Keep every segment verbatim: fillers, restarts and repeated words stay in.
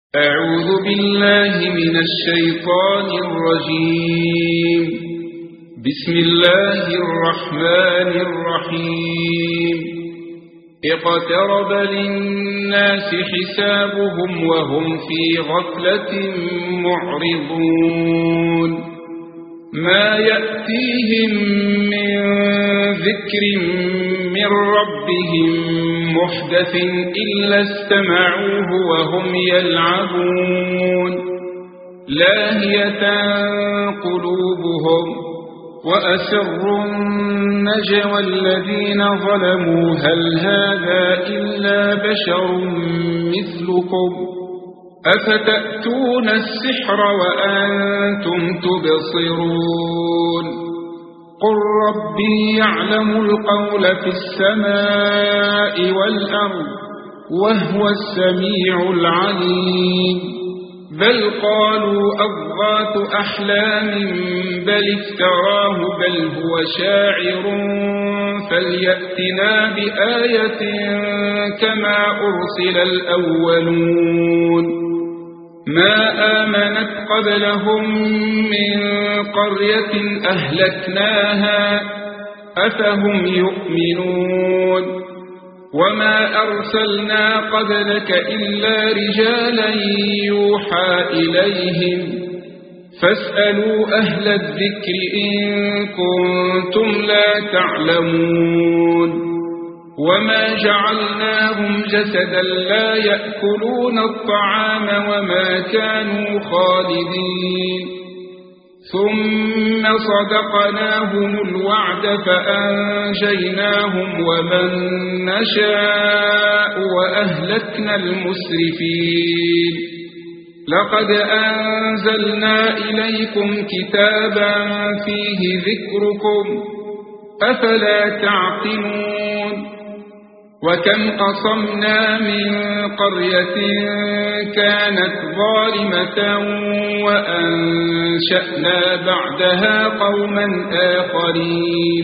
أعوذ بالله من الشيطان الرجيم. بسم الله الرحمن الرحيم. اقترب للناس حسابهم وهم في غفلة معرضون. ما يأتيهم من ذكر من ربهم محدث إلا استمعوه وهم يلعبون. لاهية قلوبهم وأسروا النجوى الذين ظلموا هل هذا إلا بشر مثلكم أفتأتون السحر وأنتم تبصرون. قل ربي يعلم القول في السماء والأرض وهو السميع العليم. بل قالوا أضغاث أحلام بل افتراه بل هو شاعر فليأتنا بآية كما أرسل الأولون. ما آمنت قبلهم من قرية أهلكناها أفهم يؤمنون. وما أرسلنا قبلك إلا رجالا يوحى إليهم فاسألوا أهل الذكر إن كنتم لا تعلمون. وما جعلناهم جسدا لا يأكلون الطعام وما كانوا خالدين. ثم صدقناهم الوعد فأنجيناهم ومن نشاء وأهلكنا المسرفين. لقد أنزلنا إليكم كتابا فيه ذكركم أفلا تعقلون. وكم قصمنا من قرية كانت ظالمة وأنشأنا بعدها قوما آخرين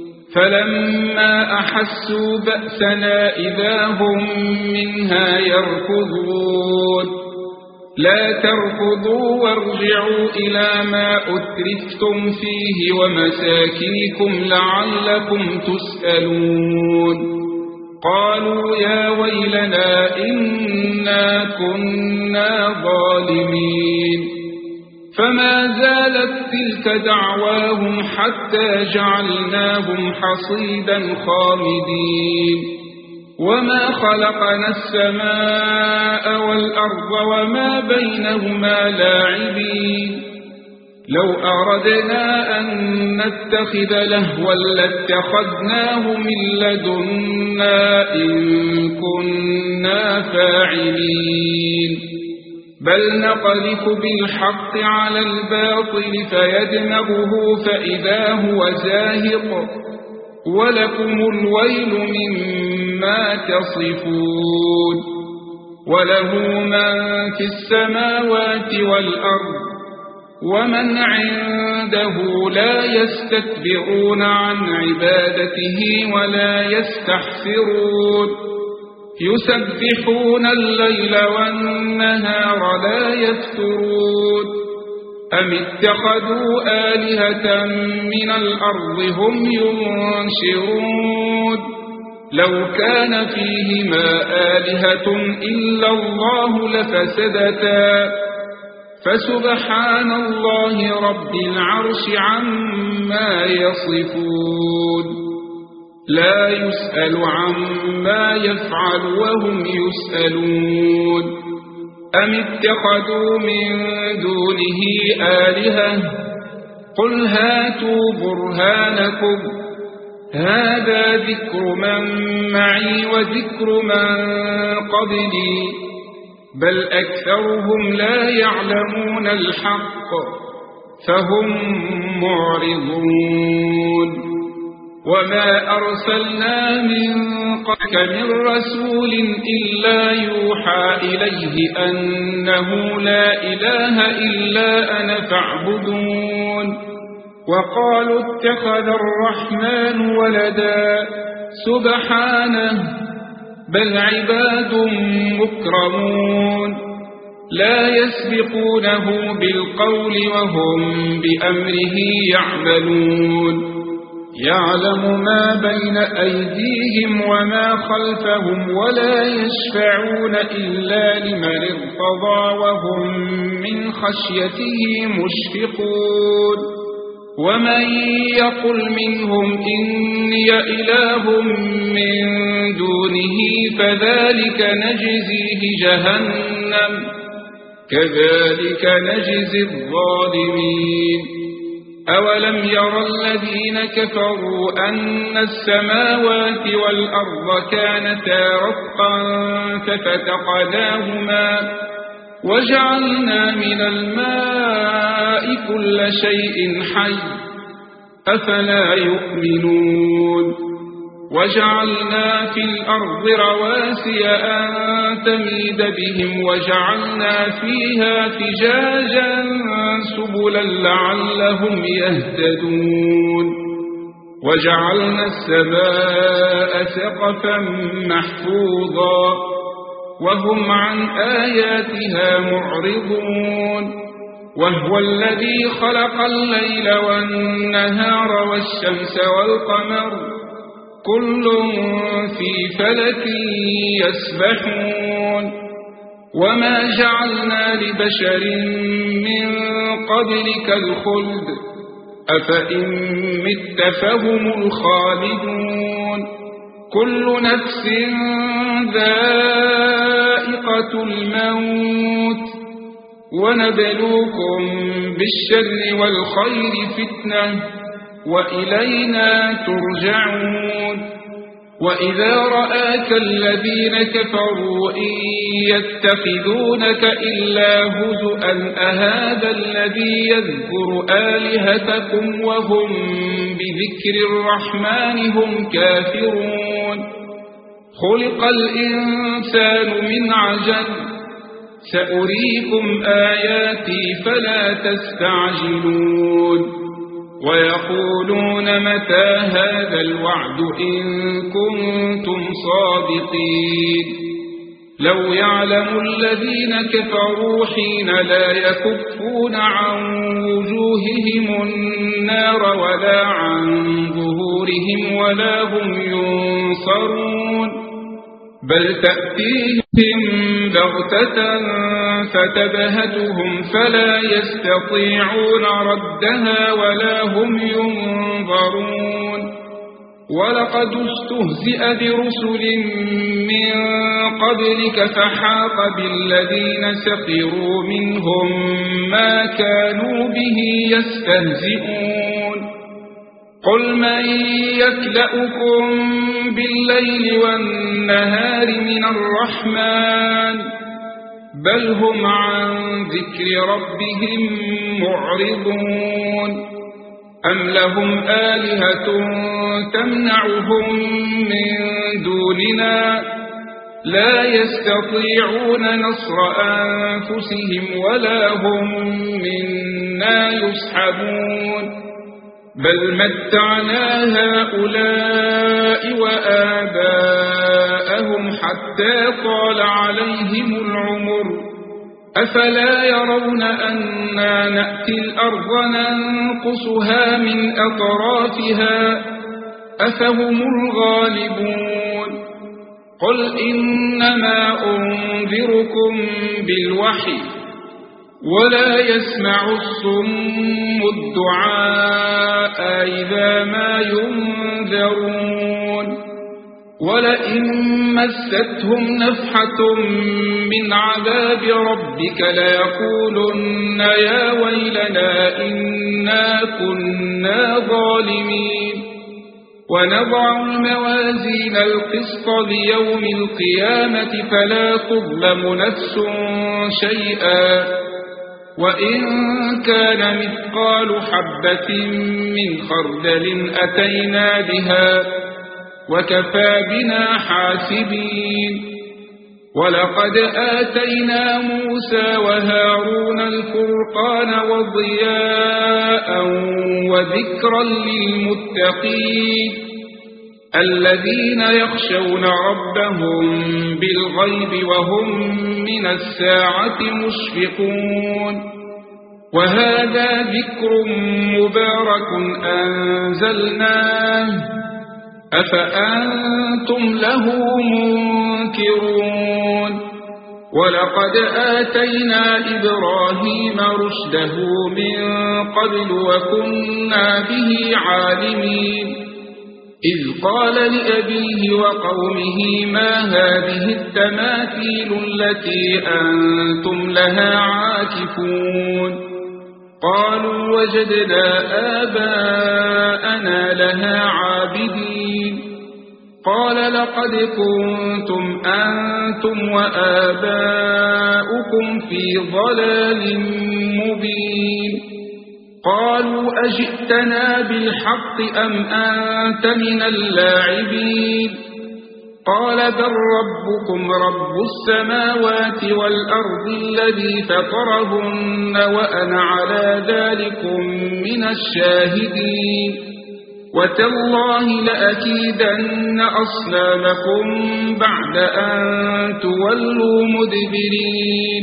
فلما أحسوا بأسنا إذا هم منها يركضون. لا تركضوا وارجعوا إلى ما أترفتم فيه ومساكنكم لعلكم تسألون. قالوا يا ويلنا إنا كنا ظالمين. فما زالت تلك دعواهم حتى جعلناهم حصيدا خامدين. وما خلقنا السماء والأرض وما بينهما لاعبين. لو أردنا أن نتخذ لهوا لاتخذناه من لدنا إن كنا فاعلين. بل نقذف بالحق على الباطل فيدمغه فإذا هو زاهق ولكم الويل مما تصفون. وله من في السماوات والأرض ومن عنده لا يستكبرون عن عبادته ولا يستحسرون. يسبحون الليل والنهار لا يفترون. أم اتخذوا آلهة من الأرض هم ينشرون. لو كان فيهما آلهة إلا الله لفسدتا فسبحان الله رب العرش عما يصفون. لا يسأل عما يفعل وهم يسألون. أم اتخذوا من دونه آلهة قل هاتوا برهانكم هذا ذكر من معي وذكر من قبلي بل أكثرهم لا يعلمون الحق فهم معرضون. وما أرسلنا من قبلك من رسول إلا يوحى إليه أنه لا إله إلا أنا فاعبدون. وقالوا اتخذ الرحمن ولدا سبحانه بل عباد مكرمون لا يسبقونه بالقول وهم بأمره يعملون يعلم ما بين أيديهم وما خلفهم ولا يشفعون إلا لمن ارتضى وهم من خشيته مشفقون ومن يقل منهم إني إله من دونه فذلك نجزيه جهنم كذلك نجزي الظالمين أولم يرى الذين كفروا أن السماوات والأرض كانتا رتقا ففتقناهما وجعلنا من الماء كل شيء حي أفلا يؤمنون وجعلنا في الأرض رواسي أن تميد بهم وجعلنا فيها فجاجا سبلا لعلهم يهتدون وجعلنا السماء سقفا محفوظا وهم عن آياتها معرضون وهو الذي خلق الليل والنهار والشمس والقمر كل في فلك يسبحون وما جعلنا لبشر من قبلك الخلد أفإن مت فهم الخالدون كل نفس ذائقة الموت ونبلوكم بالشر والخير فتنة وإلينا ترجعون وإذا رآك الذين كفروا إن يتخذونك إلا هزؤا أهذا الذي يذكر آلهتكم وهم بذكر الرحمن هم كافرون خلق الإنسان من عجل سأريكم آياتي فلا تستعجلون ويقولون متى هذا الوعد إن كنتم صادقين لو يعلم الذين كفروا حين لا يكفون عن وجوههم النار ولا عن ظهورهم ولا هم ينصرون بل تأتيهم بغتة فتبهتهم فلا يستطيعون ردها ولا هم ينظرون ولقد استهزئ برسل من قبلك فحاق بالذين سخروا منهم ما كانوا به يستهزئون قل من يكلأكم بالليل والنهار من الرحمن بل هم عن ذكر ربهم معرضون أم لهم آلهة تمنعهم من دوننا لا يستطيعون نصر أنفسهم ولا هم منا يسحبون بل متعنا هؤلاء وآباءهم حتى طال عليهم العمر أفلا يرون أنا نأتي الأرض ننقصها من أطرافها أفهم الغالبون قل إنما أنذركم بالوحي ولا يسمع الصم الدعاء إذا ما ينذرون ولئن مستهم نفحة من عذاب ربك ليقولن يا ويلنا إنا كنا ظالمين ونضع الموازين القسط ليوم القيامة فلا تظلم نفس شيئا وإن كان مثقال حبة من خردل أتينا بها وكفى بنا حاسبين ولقد آتينا موسى وهارون الفرقان وضياء وذكرا للمتقين الذين يخشون ربهم بالغيب وهم من الساعة مشفقون وهذا ذكر مبارك أنزلناه أفأنتم له منكرون ولقد آتينا إبراهيم رشده من قبل وكنا به عالمين إذ قال لأبيه وقومه ما هذه التماثيل التي أنتم لها عاكفون قالوا وجدنا آباءنا لها عابدين قال لقد كنتم أنتم وآباؤكم في ضلال مبين قالوا أجئتنا بالحق أم أنت من اللاعبين قال بل ربكم رب السماوات والأرض الذي فطرهن وأنا على ذلكم من الشاهدين وتالله لأكيدن أصنامكم بعد أن تولوا مدبرين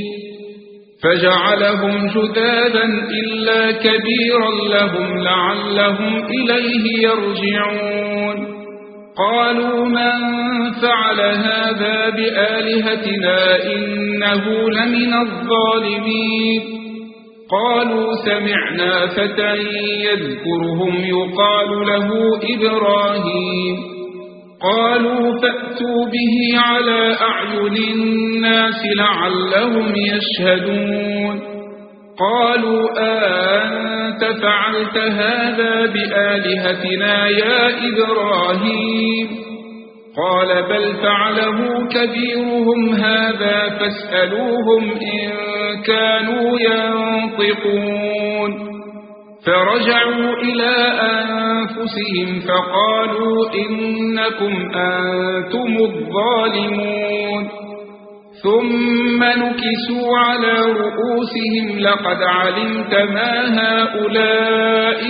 فجعلهم جذاذا إلا كبيرا لهم لعلهم إليه يرجعون قالوا من فعل هذا بآلهتنا إنه لمن الظالمين قالوا سمعنا فتى يذكرهم يقال له إبراهيم قالوا فأتوا به على أعين الناس لعلهم يشهدون قالوا أنت فعلت هذا بآلهتنا يا إبراهيم قال بل فعله كبيرهم هذا فاسألوهم إن كانوا ينطقون فرجعوا إلى أنفسهم فقالوا إنكم أنتم الظالمون ثم نكسوا على رؤوسهم لقد علمت ما هؤلاء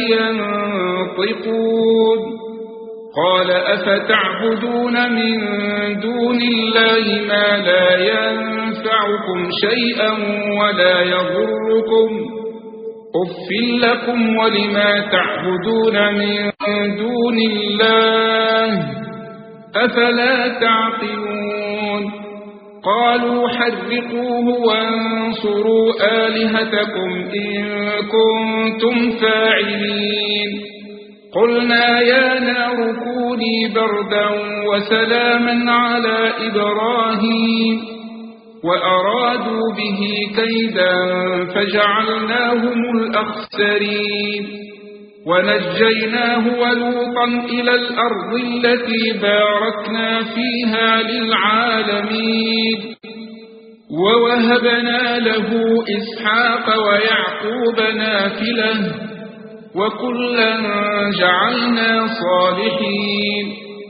ينطقون قال أفتعبدون من دون الله ما لا ينفعكم شيئا ولا يضركم أف لكم ولما تعبدون من دون الله أفلا تعقلون قالوا حرقوه وانصروا آلهتكم إن كنتم فاعلين قلنا يا نار كوني بردا وسلاما على إبراهيم وأرادوا به كيدا فجعلناهم الأخسرين ونجيناه ولوطا إلى الأرض التي باركنا فيها للعالمين ووهبنا له إسحاق ويعقوب نافلة وكلا جعلنا صالحين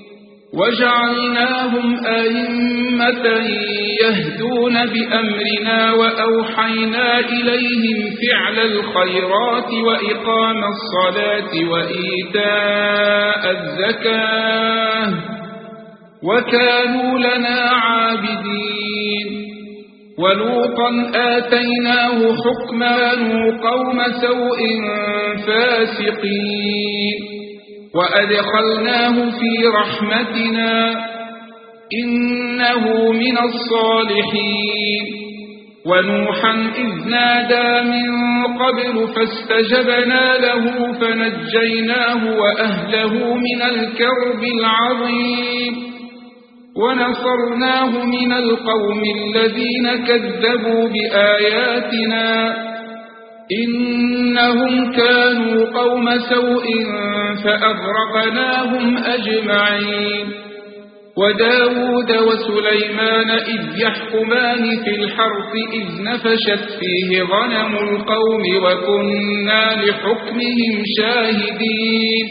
وجعلناهم أئمة يهدون بأمرنا وأوحينا إليهم فعل الخيرات وإقام الصلاة وإيتاء الزكاة وكانوا لنا عابدين ولوطا آتيناه حكما قوم سوء فاسقين وأدخلناه في رحمتنا إنه من الصالحين ونوحا إذ نادى من قبل فاستجبنا له فنجيناه وأهله من الكرب العظيم ونصرناه من القوم الذين كذبوا بآياتنا إنهم كانوا قوم سوء فأغرقناهم أجمعين وداود وسليمان إذ يحكمان في الحرث إذ نفشت فيه غنم القوم وكنا لحكمهم شاهدين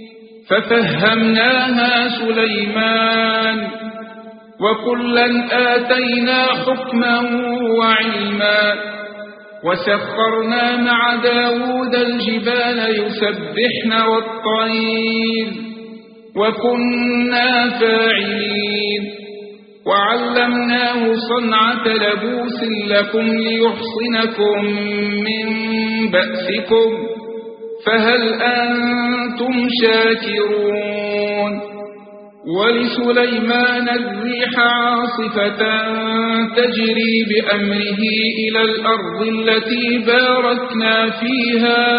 ففهمناها سليمان وكلا آتينا حكما وعلما وسخرنا مع داود الجبال يسبحن والطير وكنا فاعلين وعلمناه صنعة لبوس لكم ليحصنكم من بأسكم فهل أنتم شاكرون ولسليمان الريح عاصفة تجري بأمره إلى الأرض التي باركنا فيها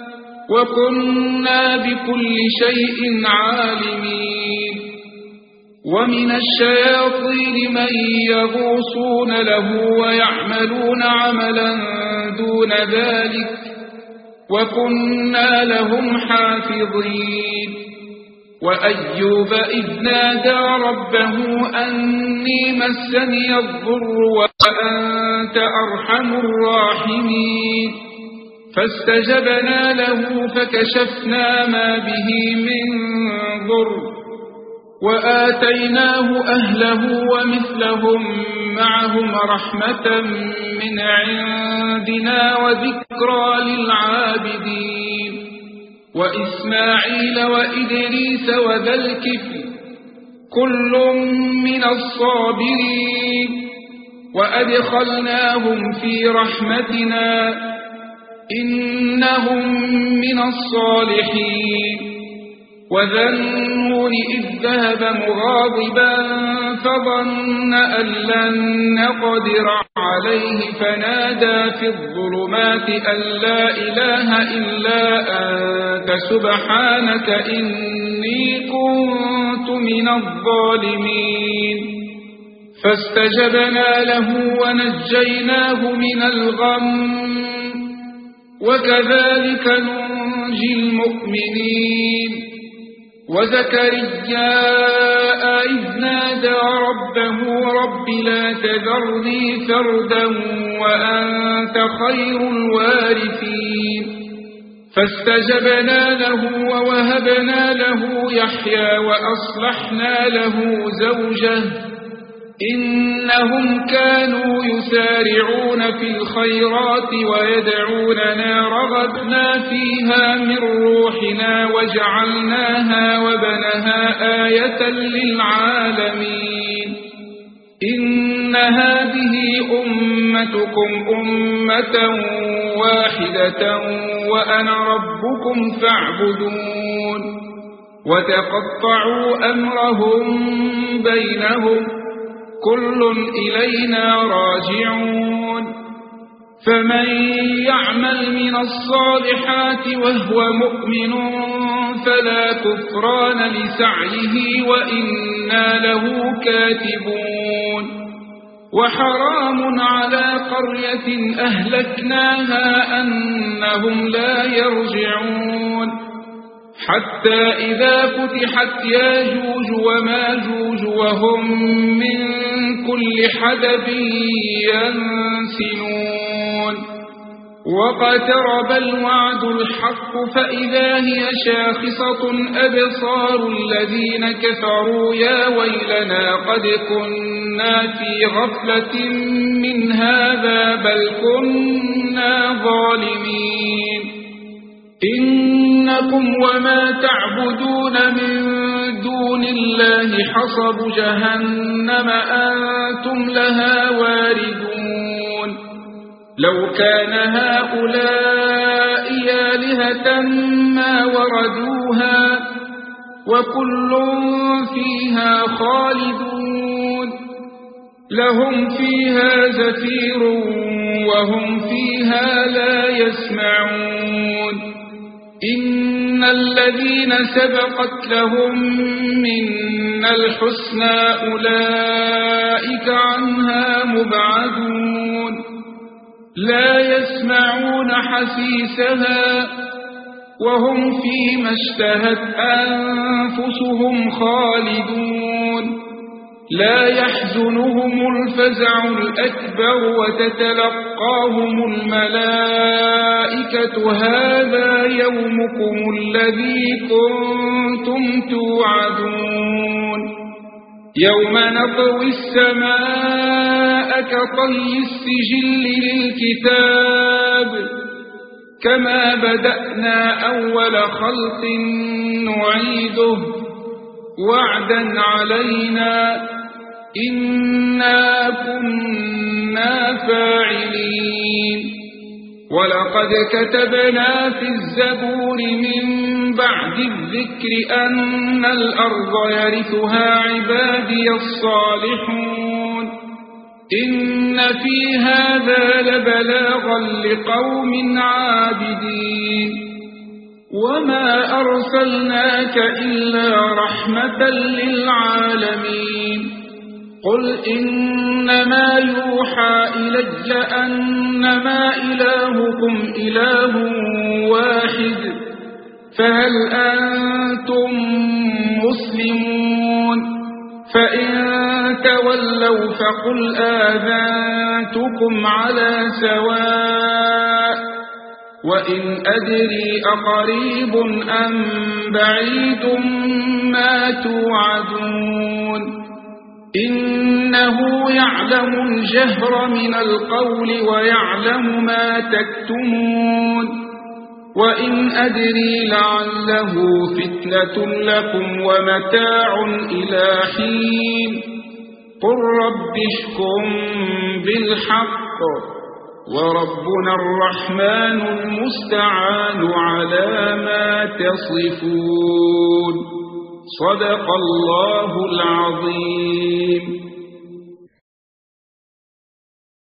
وكنا بكل شيء عالمين ومن الشياطين من يغوصون له ويعملون عملا دون ذلك وكنا لهم حافظين وأيوب إذ نادى ربه أني مسني الضر وأنت أرحم الراحمين فاستجبنا له فكشفنا ما به من ضر وآتيناه أهله ومثلهم معهم رحمة من عندنا وذكرى للعابدين وإسماعيل وإدريس وذا الكفل كل من الصابرين وأدخلناهم في رحمتنا إنهم من الصالحين وذا النون إذ ذهب مغاضبا فظن أن لن نقدر عليه فنادى في الظلمات أن لا إله إلا أنت سبحانك إني كنت من الظالمين فاستجبنا له ونجيناه من الغم وكذلك ننجي المؤمنين وزكريا إذ نادى ربه رب لا تذرني فردا وأنت خير الوارثين فاستجبنا له ووهبنا له يحيى وأصلحنا له زوجه إنهم كانوا يسارعون في الخيرات ويدعوننا رغبنا فيها من روحنا وجعلناها وبنها آية للعالمين إن هذه أمتكم أمة واحدة وأنا ربكم فاعبدون وتقطعوا أمرهم بينهم كل إلينا راجعون فمن يعمل من الصالحات وهو مؤمن فلا كفران لسعيه وإنا له كاتبون وحرام على قرية أهلكناها أنهم لا يرجعون حتى إذا فتحت ياجوج وماجوج وهم من كل حدب ينسلون واقترب الوعد الحق فإذا هي شاخصة أبصار الذين كفروا يا ويلنا قد كنا في غفلة من هذا بل كنا ظالمين إنكم وما تعبدون من دون الله حصب جهنم أنتم لها واردون لو كان هؤلاء آلهة ما وردوها وكل فيها خالدون لهم فيها زفير وهم فيها لا يسمعون إن الذين سبقت لهم منا الحسنى أولئك عنها مبعدون لا يسمعون حسيسها وهم فيما اشتهت أنفسهم خالدون لا يحزنهم الفزع الأكبر وتتلقاهم الملائكة هذا يومكم الذي كنتم توعدون يوم نطوي السماء كطي السجل للكتاب كما بدأنا أول خلق نعيده وعدا علينا إنا كنا فاعلين ولقد كتبنا في الزبور من بعد الذكر أن الأرض يرثها عبادي الصالحون إن في هذا لبلاغا لقوم عابدين وما أرسلناك إلا رحمة للعالمين قل إنما يوحى إلي أنما إلهكم إله واحد فهل أنتم مسلمون فإن تولوا فقل آذنتكم على سواء وإن أدري أقريب أم بعيد ما توعدون إنه يعلم الجهر من القول ويعلم ما تكتمون وإن أدري لعله فتنة لكم ومتاع إلى حين قل رب احكم بالحق وربنا الرحمن المستعان على ما تصفون صدق الله العظيم.